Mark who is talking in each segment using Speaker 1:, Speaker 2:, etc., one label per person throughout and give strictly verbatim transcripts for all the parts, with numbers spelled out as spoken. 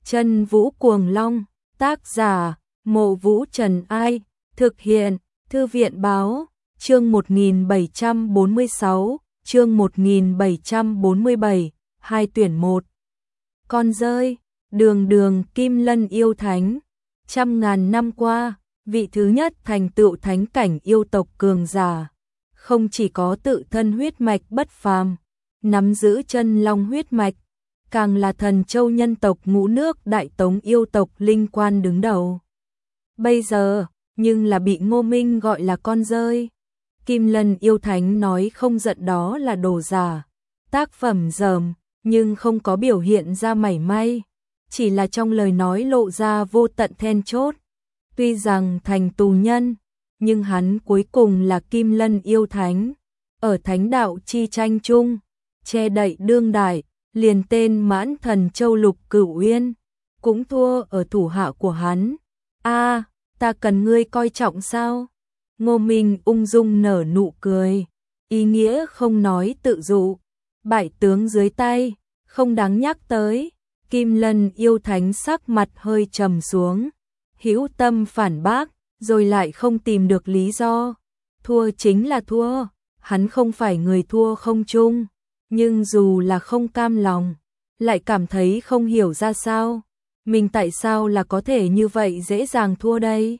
Speaker 1: Chân Vũ Cuồng Long, tác giả, Mộ Vũ Trần Ai, thực hiện, Thư viện Báo, chương một nghìn bảy trăm bốn mươi sáu, chương một nghìn bảy trăm bốn mươi bảy, hai tuyển một. Con rơi, đường đường Kim Lân yêu thánh, trăm ngàn năm qua, vị thứ nhất thành tựu thánh cảnh yêu tộc cường giả, không chỉ có tự thân huyết mạch bất phàm, nắm giữ chân long huyết mạch, càng là thần châu nhân tộc ngũ nước đại tống yêu tộc linh quan đứng đầu. Bây giờ, nhưng là bị Ngô Minh gọi là con rơi. Kim Lân yêu thánh nói không giận đó là đồ giả, tác phẩm dởm, nhưng không có biểu hiện ra mảy may, chỉ là trong lời nói lộ ra vô tận then chốt. Tuy rằng thành tù nhân, nhưng hắn cuối cùng là Kim Lân yêu thánh, ở thánh đạo chi tranh chung, che đậy đương đại, liền tên Mãn Thần Châu Lục Cửu Uyên, cũng thua ở thủ hạ của hắn. A, ta cần ngươi coi trọng sao? Ngô Minh ung dung nở nụ cười, ý nghĩa không nói tự dụ, bại tướng dưới tay, không đáng nhắc tới. Kim Lân yêu thánh sắc mặt hơi trầm xuống, hữu tâm phản bác, rồi lại không tìm được lý do. Thua chính là thua, hắn không phải người thua không chung, nhưng dù là không cam lòng, lại cảm thấy không hiểu ra sao, mình tại sao là có thể như vậy dễ dàng thua đây.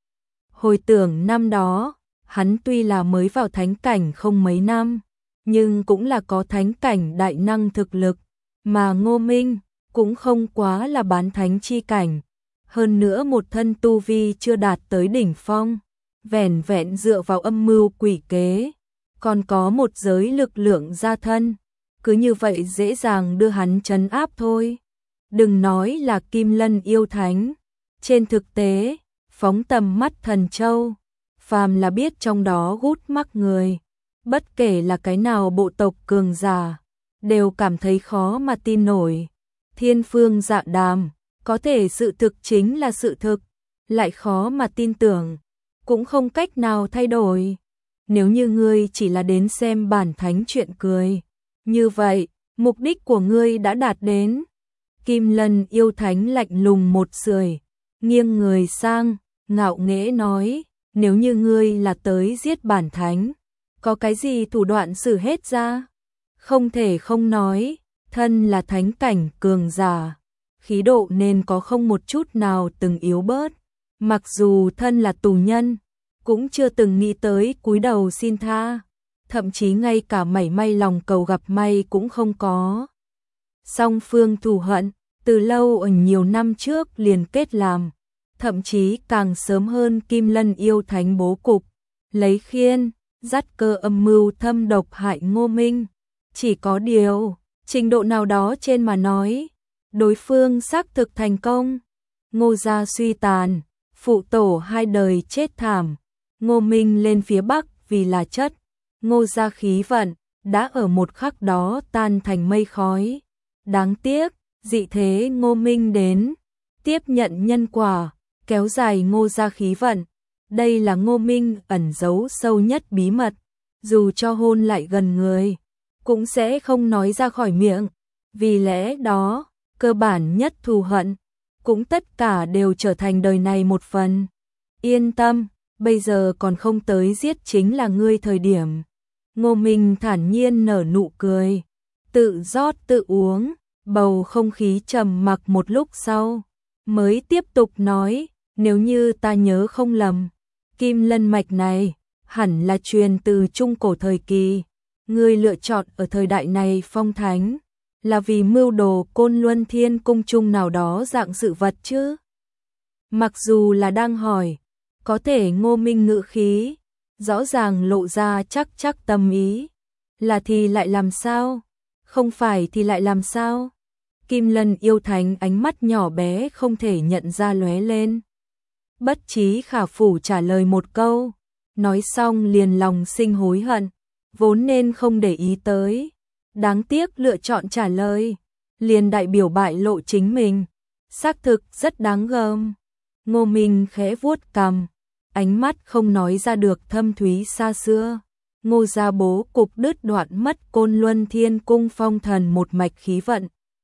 Speaker 1: Hồi tưởng năm đó, hắn tuy là mới vào thánh cảnh không mấy năm, nhưng cũng là có thánh cảnh đại năng thực lực, mà Ngô Minh cũng không quá là bán thánh chi cảnh, hơn nữa một thân tu vi chưa đạt tới đỉnh phong, vẻn vẹn dựa vào âm mưu quỷ kế, còn có một giới lực lượng gia thân, cứ như vậy dễ dàng đưa hắn trấn áp thôi. Đừng nói là Kim Lân yêu thánh, trên thực tế, phóng tầm mắt thần châu, phàm là biết trong đó gút mắc người, bất kể là cái nào bộ tộc cường giả, đều cảm thấy khó mà tin nổi. Thiên phương dạ đàm, có thể sự thực chính là sự thực, lại khó mà tin tưởng, cũng không cách nào thay đổi. Nếu như ngươi chỉ là đến xem bản thánh chuyện cười, như vậy, mục đích của ngươi đã đạt đến. Kim Lân yêu thánh lạnh lùng một sưởi, nghiêng người sang, ngạo nghễ nói, nếu như ngươi là tới giết bản thánh, có cái gì thủ đoạn xử hết ra? Không thể không nói, thân là thánh cảnh cường giả, khí độ nên có không một chút nào từng yếu bớt, mặc dù thân là tù nhân, cũng chưa từng nghĩ tới cúi đầu xin tha, thậm chí ngay cả mảy may lòng cầu gặp may cũng không có. Song phương thù hận, từ lâu ở nhiều năm trước liền kết làm, thậm chí càng sớm hơn Kim Lân yêu thánh bố cục, lấy khiên, dắt cơ âm mưu thâm độc hại Ngô Minh. Chỉ có điều, trình độ nào đó trên mà nói, đối phương xác thực thành công. Ngô gia suy tàn, phụ tổ hai đời chết thảm, Ngô Minh lên phía Bắc vì là chất, Ngô gia khí vận, đã ở một khắc đó tan thành mây khói. Đáng tiếc, dị thế Ngô Minh đến, tiếp nhận nhân quả, kéo dài Ngô gia khí vận. Đây là Ngô Minh ẩn giấu sâu nhất bí mật, dù cho hôn lại gần người, cũng sẽ không nói ra khỏi miệng. Vì lẽ đó, cơ bản nhất thù hận, cũng tất cả đều trở thành đời này một phần. Yên tâm, bây giờ còn không tới giết chính là ngươi thời điểm. Ngô Minh thản nhiên nở nụ cười, tự rót tự uống, bầu không khí trầm mặc một lúc sau, mới tiếp tục nói, nếu như ta nhớ không lầm, Kim Lân mạch này hẳn là truyền từ trung cổ thời kỳ, ngươi lựa chọn ở thời đại này phong thánh, là vì mưu đồ Côn Luân Thiên Cung chung nào đó dạng sự vật chứ? Mặc dù là đang hỏi, có thể Ngô Minh ngữ khí rõ ràng lộ ra chắc chắc tâm ý, là thì lại làm sao? Không phải thì lại làm sao? Kim Lân yêu thánh ánh mắt nhỏ bé không thể nhận ra lóe lên. Bất trí khả phủ trả lời một câu, nói xong liền lòng sinh hối hận, vốn nên không để ý tới. Đáng tiếc lựa chọn trả lời, liền đại biểu bại lộ chính mình, xác thực rất đáng gờm. Ngô Minh khẽ vuốt cằm, ánh mắt không nói ra được thâm thúy xa xưa. Ngô gia bố cục đứt đoạn mất Côn Luân Thiên Cung phong thần một mạch khí vận.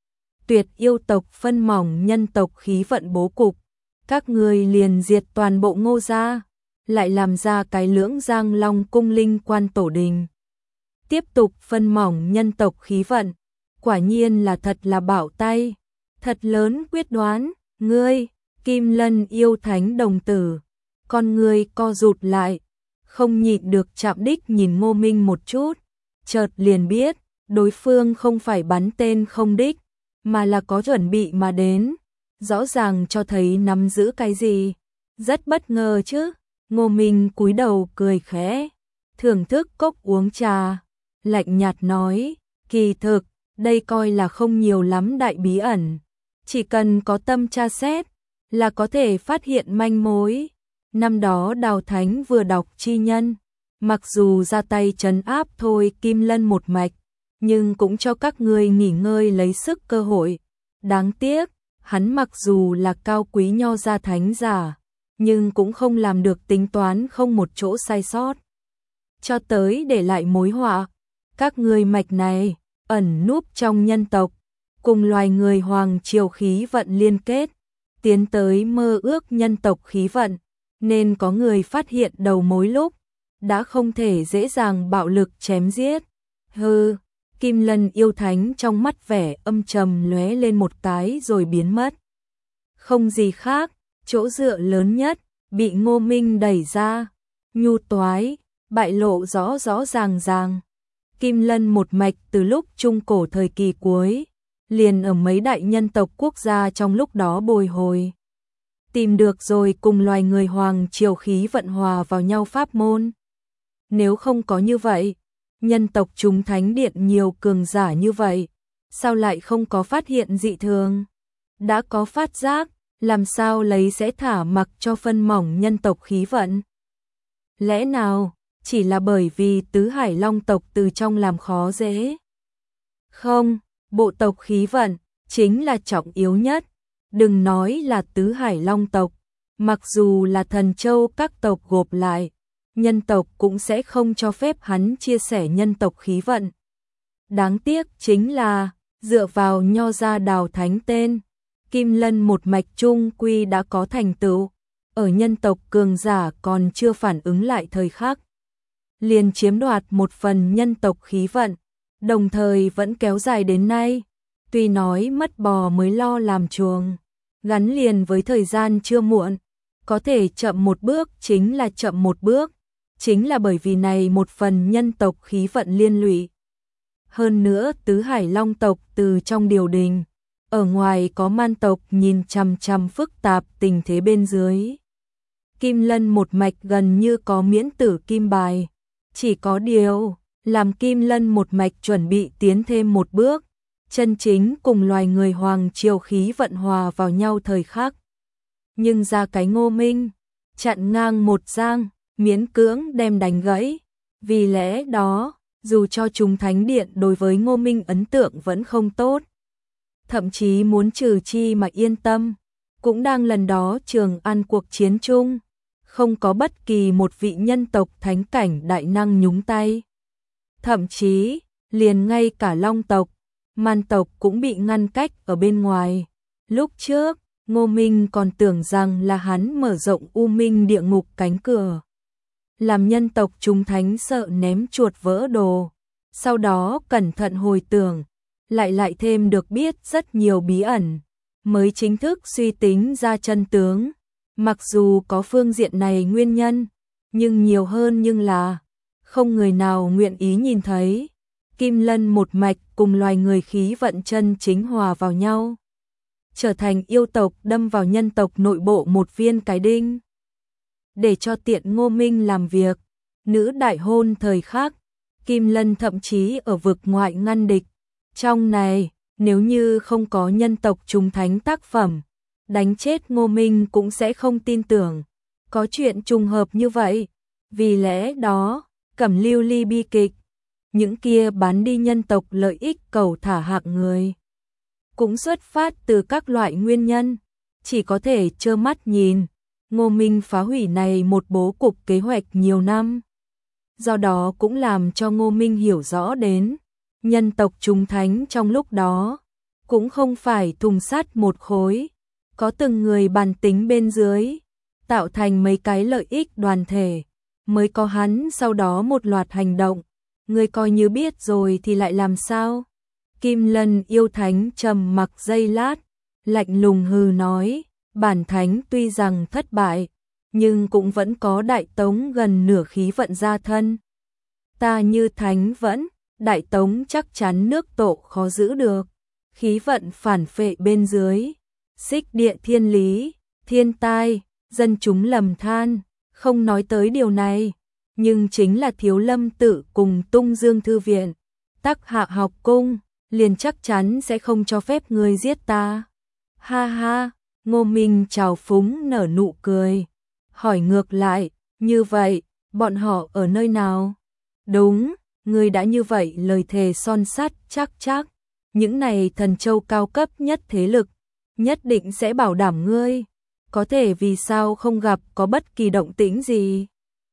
Speaker 1: tuyệt yêu tộc phân mỏng nhân tộc khí vận bố cục, các người liền diệt toàn bộ Ngô gia, lại làm ra cái Lưỡng Giang Long cung linh quan tổ đình. Tiếp tục phân mỏng nhân tộc khí vận, quả nhiên là thật là bảo tay, thật lớn quyết đoán, ngươi, Kim Lân yêu thánh đồng tử, con ngươi co rụt lại, không nhịn được chạm đích nhìn Ngô Minh một chút, chợt liền biết, đối phương không phải bắn tên không đích, mà là có chuẩn bị mà đến, rõ ràng cho thấy nắm giữ cái gì, rất bất ngờ chứ. Ngô Minh cúi đầu cười khẽ, thưởng thức cốc uống trà, lạnh nhạt nói, kỳ thực, đây coi là không nhiều lắm đại bí ẩn, chỉ cần có tâm tra xét, là có thể phát hiện manh mối. Năm đó Đào Thánh vừa đọc chi nhân, mặc dù ra tay trấn áp thôi Kim Lân một mạch, nhưng cũng cho các ngươi nghỉ ngơi lấy sức cơ hội. Đáng tiếc, hắn mặc dù là cao quý nho gia thánh giả, nhưng cũng không làm được tính toán không một chỗ sai sót. Cho tới để lại mối họa, các ngươi mạch này, ẩn núp trong nhân tộc, cùng loài người hoàng triều khí vận liên kết, tiến tới mơ ước nhân tộc khí vận, nên có người phát hiện đầu mối lúc, đã không thể dễ dàng bạo lực chém giết. Hừ, Kim Lân yêu thánh trong mắt vẻ âm trầm lóe lên một cái rồi biến mất. Không gì khác, chỗ dựa lớn nhất, bị Ngô Minh đẩy ra, nhu toái, bại lộ rõ rõ ràng ràng. Kim Lân một mạch từ lúc trung cổ thời kỳ cuối, liền ở mấy đại nhân tộc quốc gia trong lúc đó bồi hồi. Tìm được rồi cùng loài người hoàng triều khí vận hòa vào nhau pháp môn. Nếu không có như vậy, nhân tộc chúng thánh điện nhiều cường giả như vậy, sao lại không có phát hiện dị thường? Đã có phát giác, làm sao lấy sẽ thả mặc cho phân mỏng nhân tộc khí vận? Lẽ nào, chỉ là bởi vì tứ hải long tộc từ trong làm khó dễ? Không, bộ tộc khí vận, chính là trọng yếu nhất. Đừng nói là tứ hải long tộc, mặc dù là thần châu các tộc gộp lại, nhân tộc cũng sẽ không cho phép hắn chia sẻ nhân tộc khí vận. Đáng tiếc chính là, dựa vào nho gia Đào Thánh tên, Kim Lân một mạch trung quy đã có thành tựu, ở nhân tộc cường giả còn chưa phản ứng lại thời khắc, liền chiếm đoạt một phần nhân tộc khí vận, đồng thời vẫn kéo dài đến nay. Tuy nói mất bò mới lo làm chuồng, gắn liền với thời gian chưa muộn, có thể chậm một bước chính là chậm một bước, chính là bởi vì này một phần nhân tộc khí vận liên lụy. Hơn nữa tứ hải long tộc từ trong điều đình, ở ngoài có man tộc nhìn chằm chằm phức tạp tình thế bên dưới. Kim Lân một mạch gần như có miễn tử kim bài, chỉ có điều, làm Kim Lân một mạch chuẩn bị tiến thêm một bước, chân chính cùng loài người hoàng triều khí vận hòa vào nhau thời khắc. Nhưng ra cái Ngô Minh, chặn ngang một giang, miễn cưỡng đem đánh gãy. Vì lẽ đó, dù cho chúng thánh điện đối với Ngô Minh ấn tượng vẫn không tốt, thậm chí muốn trừ chi mà yên tâm, cũng đang lần đó Trường An cuộc chiến chung, không có bất kỳ một vị nhân tộc thánh cảnh đại năng nhúng tay. Thậm chí, liền ngay cả long tộc, man tộc cũng bị ngăn cách ở bên ngoài. Lúc trước, Ngô Minh còn tưởng rằng là hắn mở rộng U Minh địa ngục cánh cửa, làm nhân tộc chúng thánh sợ ném chuột vỡ đồ. Sau đó cẩn thận hồi tưởng, lại lại thêm được biết rất nhiều bí ẩn, mới chính thức suy tính ra chân tướng. Mặc dù có phương diện này nguyên nhân, nhưng nhiều hơn nhưng là không người nào nguyện ý nhìn thấy Kim Lân một mạch cùng loài người khí vận chân chính hòa vào nhau, trở thành yêu tộc đâm vào nhân tộc nội bộ một viên cái đinh. Để cho tiện Ngô Minh làm việc, nữ đại hôn thời khắc, Kim Lân thậm chí ở vực ngoại ngăn địch. Trong này, nếu như không có nhân tộc chúng thánh tác phẩm, đánh chết Ngô Minh cũng sẽ không tin tưởng có chuyện trùng hợp như vậy. Vì lẽ đó, Cẩm Lưu Ly bi kịch, những kia bán đi nhân tộc lợi ích cầu thả hạng người, cũng xuất phát từ các loại nguyên nhân, chỉ có thể trơ mắt nhìn Ngô Minh phá hủy này một bố cục kế hoạch nhiều năm. Do đó cũng làm cho Ngô Minh hiểu rõ đến nhân tộc chúng thánh trong lúc đó cũng không phải thùng sắt một khối, có từng người bàn tính bên dưới, tạo thành mấy cái lợi ích đoàn thể, mới có hắn sau đó một loạt hành động, ngươi coi như biết rồi thì lại làm sao? Kim Lân yêu thánh trầm mặc giây lát, lạnh lùng hừ nói, bản thánh tuy rằng thất bại, nhưng cũng vẫn có đại tống gần nửa khí vận gia thân. Ta như thánh vẫn, đại tống chắc chắn nước tổ khó giữ được, khí vận phản phệ bên dưới, xích địa thiên lý, thiên tai, dân chúng lầm than, không nói tới điều này, nhưng chính là Thiếu Lâm tự cùng Tung Dương thư viện, Tắc Hạ học cung, liền chắc chắn sẽ không cho phép ngươi giết ta. Ha ha, Ngô Minh trào phúng nở nụ cười, hỏi ngược lại, như vậy, bọn họ ở nơi nào? Đúng, ngươi đã như vậy lời thề son sắt chắc chắc, những này thần châu cao cấp nhất thế lực, nhất định sẽ bảo đảm ngươi, có thể vì sao không gặp có bất kỳ động tĩnh gì.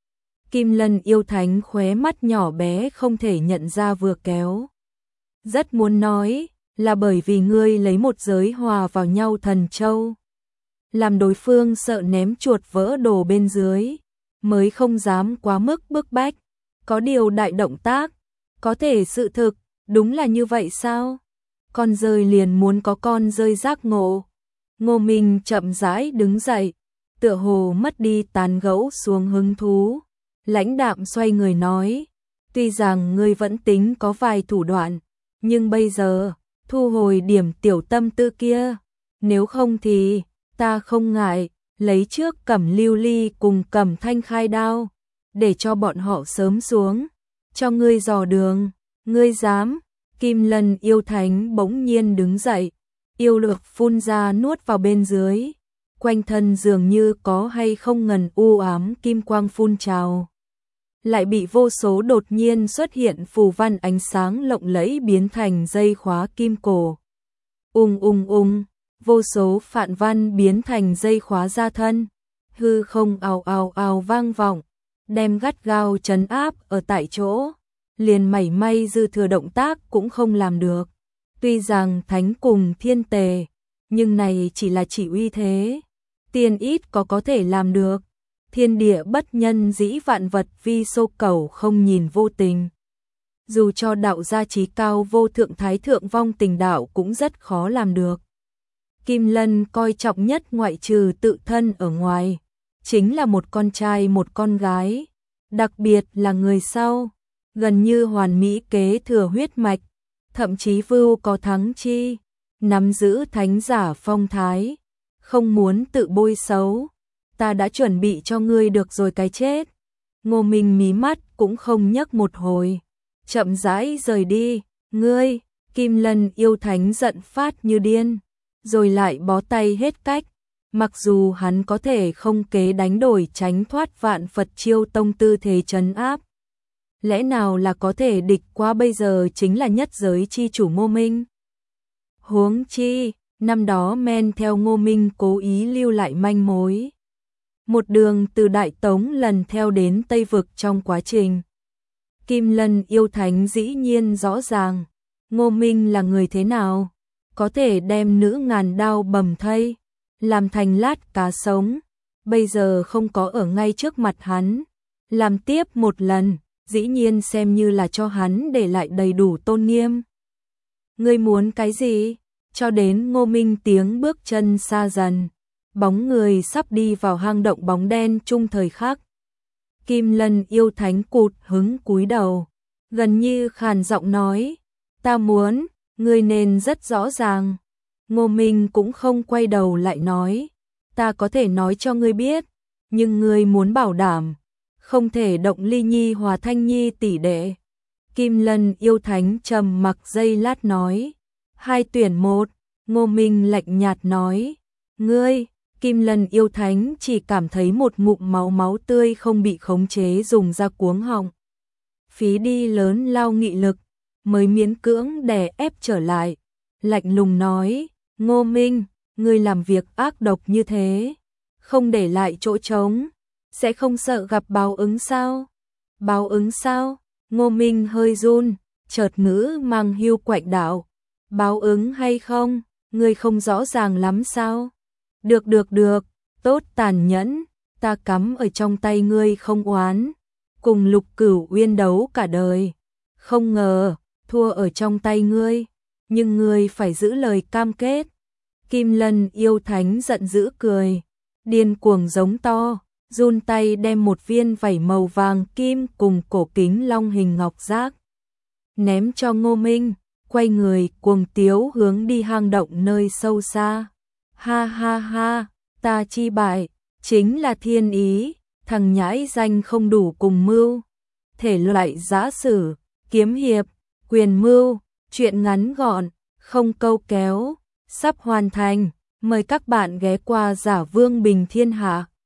Speaker 1: Kim Lân yêu thánh khóe mắt nhỏ bé không thể nhận ra vừa kéo. Rất muốn nói, là bởi vì ngươi lấy một giới hòa vào nhau thần châu. Làm đối phương sợ ném chuột vỡ đồ bên dưới, mới không dám quá mức bức bách. Có điều đại động tác, có thể sự thực, đúng là như vậy sao? Con rơi liền muốn có con rơi giác ngộ. Ngô Minh chậm rãi đứng dậy, tựa hồ mất đi tán gẫu xuống hứng thú. Lãnh đạm xoay người nói, tuy rằng ngươi vẫn tính có vài thủ đoạn, nhưng bây giờ, thu hồi điểm tiểu tâm tư kia, nếu không thì, ta không ngại, lấy trước Cẩm Lưu Ly cùng Cẩm Thanh khai đao, để cho bọn họ sớm xuống, cho ngươi dò đường, ngươi dám. Kim Lân yêu thánh bỗng nhiên đứng dậy, yêu lực phun ra nuốt vào bên dưới, quanh thân dường như có hay không ngần u ám kim quang phun trào. Lại bị vô số đột nhiên xuất hiện phù văn ánh sáng lộng lẫy biến thành dây khóa kim cổ. Ung ung ung, vô số phạn văn biến thành dây khóa gia thân, hư không ào ào ào vang vọng, đem gắt gao trấn áp ở tại chỗ, liền mảy may dư thừa động tác cũng không làm được. Tuy rằng thánh cùng thiên tề, nhưng này chỉ là chỉ uy thế, tiên ít có có thể làm được. Thiên địa bất nhân dĩ vạn vật vi sô cầu không nhìn vô tình. Dù cho đạo gia trí cao vô thượng thái thượng vong tình đạo cũng rất khó làm được. Kim Lân coi trọng nhất ngoại trừ tự thân ở ngoài, chính là một con trai một con gái, đặc biệt là người sau, gần như hoàn mỹ kế thừa huyết mạch, thậm chí vưu có thắng chi, nắm giữ thánh giả phong thái, không muốn tự bôi xấu. Ta đã chuẩn bị cho ngươi được rồi cái chết. Ngô Minh mí mắt cũng không nhấc một hồi, chậm rãi rời đi. Ngươi, Kim Lân yêu thánh giận phát như điên, rồi lại bó tay hết cách. Mặc dù hắn có thể không kế đánh đổi tránh thoát vạn Phật chiêu tông tư thế trấn áp, lẽ nào là có thể địch qua bây giờ chính là nhất giới chi chủ Ngô Minh. Huống chi, năm đó men theo Ngô Minh cố ý lưu lại manh mối. Một đường từ Đại Tống lần theo đến Tây Vực trong quá trình. Kim Lân yêu thánh dĩ nhiên rõ ràng, Ngô Minh là người thế nào, có thể đem nữ ngàn đao bầm thây, làm thành lát cá sống, bây giờ không có ở ngay trước mặt hắn, làm tiếp một lần, dĩ nhiên xem như là cho hắn để lại đầy đủ tôn nghiêm. Ngươi muốn cái gì? Cho đến Ngô Minh tiếng bước chân xa dần, bóng người sắp đi vào hang động bóng đen chung thời khắc. Kim Lân yêu thánh cụt hứng cúi đầu, gần như khàn giọng nói, ta muốn, ngươi nên rất rõ ràng. Ngô Minh cũng không quay đầu lại nói, ta có thể nói cho ngươi biết, nhưng ngươi muốn bảo đảm, không thể động Ly Nhi hòa Thanh Nhi tỷ đệ. Kim Lân yêu thánh trầm mặc giây lát nói, hai tuyển một. Ngô Minh lạnh nhạt nói, ngươi. Kim Lân yêu thánh chỉ cảm thấy một ngụm máu máu tươi không bị khống chế dùng ra cuống họng. Phí đi lớn lao nghị lực, mới miễn cưỡng đè ép trở lại. Lạnh lùng nói, Ngô Minh, ngươi làm việc ác độc như thế, không để lại chỗ trống, sẽ không sợ gặp báo ứng sao? Báo ứng sao? Ngô Minh hơi run, chợt ngữ mang hưu quạnh đạo. Báo ứng hay không, ngươi không rõ ràng lắm sao? Được được được, tốt tàn nhẫn, ta cắm ở trong tay ngươi không oán. Cùng Lục Cửu Uyên đấu cả đời, không ngờ, thua ở trong tay ngươi, nhưng ngươi phải giữ lời cam kết. Kim Lân yêu thánh giận dữ cười, điên cuồng giống to, run tay đem một viên vảy màu vàng kim cùng cổ kính long hình ngọc giác ném cho Ngô Minh, quay người cuồng tiếu hướng đi hang động nơi sâu xa. Ha ha ha, ta chi bại, chính là thiên ý, thằng nhãi danh không đủ cùng mưu. Thể loại giã sử, kiếm hiệp, quyền mưu, truyện ngắn gọn, không câu kéo, sắp hoàn thành. Mời các bạn ghé qua Giả Vương Bình Thiên Hạ.